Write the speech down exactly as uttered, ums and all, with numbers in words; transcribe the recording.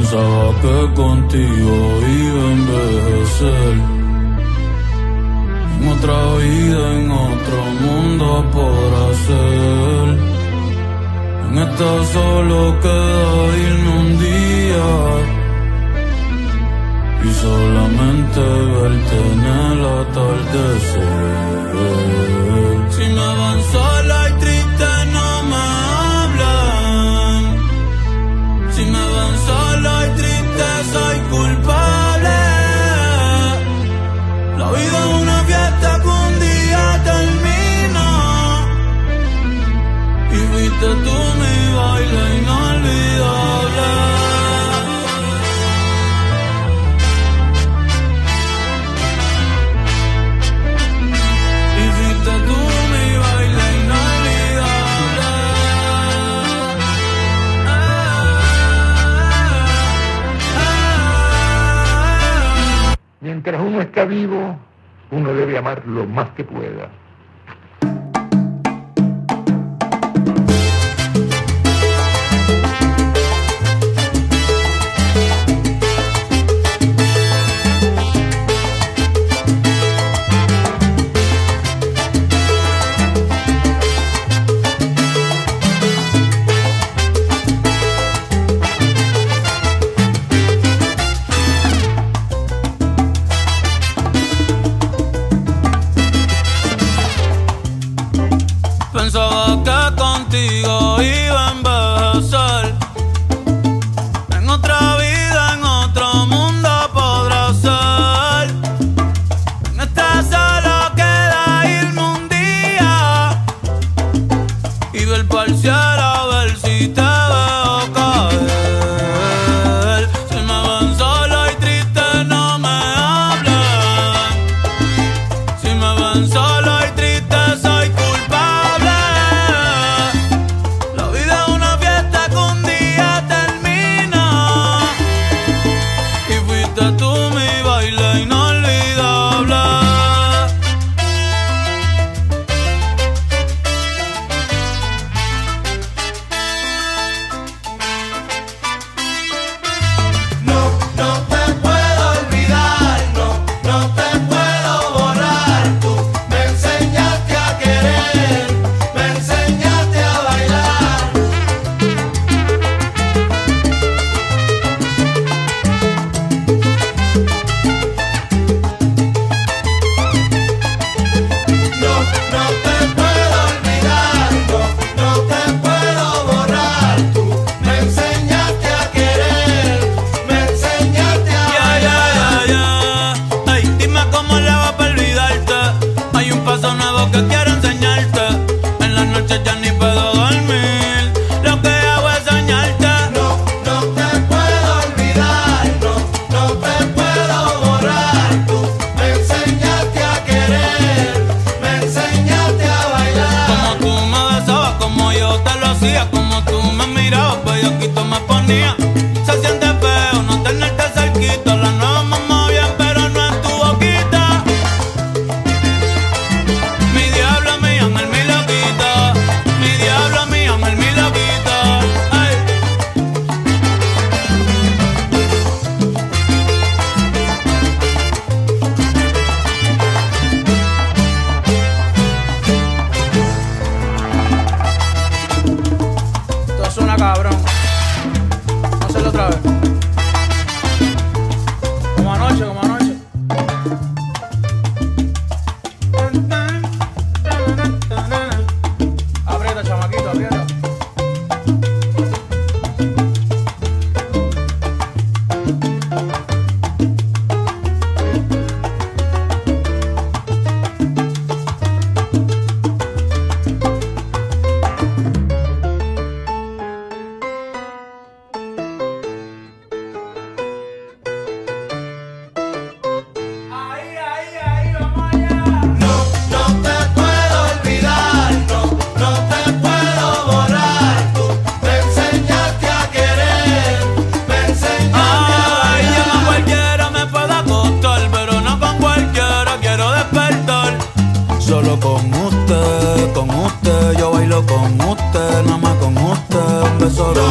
Pensaba que contigo iba a envejecer. En otra vida, en otro mundo podrá ser. En esta solo queda irme un día y solamente verte en el atardecer. Si me van sola y triste no me hablan. Si me van sola y triste soy culpable. La vida es una fiesta que un día termina y fuiste tú mi baile inolvidable. Y fuiste tú mi baile inolvidable. Mientras uno está vivo, uno debe amar lo más que pueda. Pensaba que contigo iba a envejecer. En otra vida, en otro mundo podrá ser. En esta solo queda irme un día y ver pa'l cielo a ver si te veo caer. Si me ven solo y triste no me hablen. Si me ven solo y triste soy culpable. La vida es una fiesta que un día termina y fuiste tú mi baile inolvidable. No, no te puedo olvidar, no, no te puedo borrar. Tú me enseñaste a querer, me enseñaste a bailar. No, no te puedo olvidar, no, no te puedo borrar. Tú me enseñaste a querer, me enseñaste a Ya, ya, bailar. ya, ya. Ey, dime cómo le va para olvidarte. Hay un paso nuevo que quiero enseñarte. En las noches ya ni puedo dormir. Lo que hago es soñarte. No, no te puedo olvidar, no, no te puedo borrar. Tú me enseñaste a querer, me enseñaste a bailar. Como tú me besabas, como yo te lo hacía. Como tú me mirabas, bellaquito me ponía. Se siente feo no tenerte cerquita. La nueva mamá bien, pero no en tu boquita. Mi diablo, mi ángel, mi loquita. Mi diablo, mi ángel, mi loquita. Ay. Esto suena cabrón. Vamos a hacerlo otra vez. Como anoche, como anoche. Aprieta, chamaquito, aprieta. Ahí, ahí, ahí, vamos allá. No, no te puedo olvidar, no, no te puedo borrar. Tú me enseñaste a querer, me enseñaste a Ay, yo con bailar. cualquiera me puedo acostar, pero no con cualquiera quiero despertar. Solo con usted, con usted, yo bailo con usted, nada más con usted. Un beso